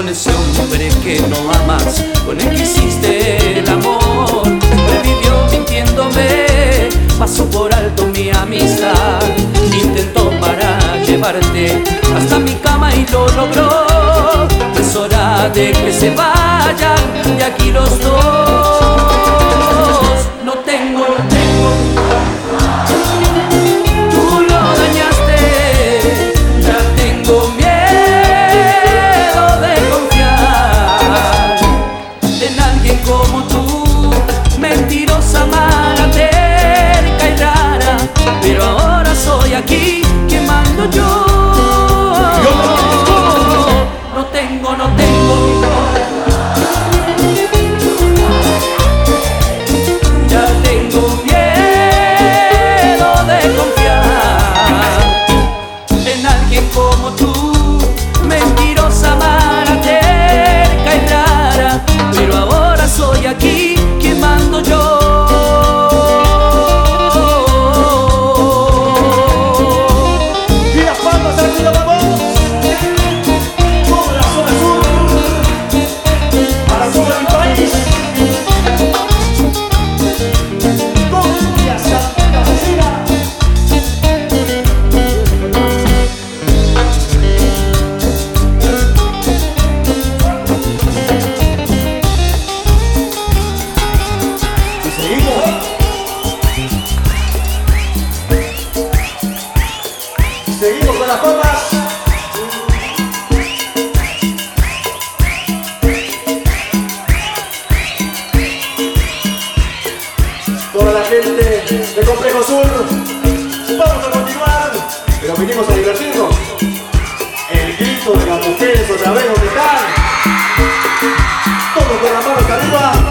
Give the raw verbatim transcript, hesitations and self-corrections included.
con ese hombre que no amas, con el que hiciste el amor. Revivió mintiéndome, pasó por alto mi amistad. Intentó para llevarte hasta mi cama y lo logró. Es hora de que se vayan de aquí los dos. No tengo, no tengo. Tú lo dañaste, ya tengo miedo de confiar en alguien como tú. Mentirosa, mala, terca y rara, pero ahora soy aquí quemando yo. No tengo, no tengo. Ya tengo miedo de confiar en alguien como tú. Mentirosa, mala, terca y rara, pero ahora soy aquí quemando yo. Y las palmas arriba, vamos. Como la zona sur, para todo el país. Cumbia Santa Cecilia. Y seguimos. Seguimos con las palmas. Toda la gente de Complejo Sur, vamos a continuar, pero vinimos a divertirnos. El grito de las mujeres otra vez, ¿dónde están? Todos con la mano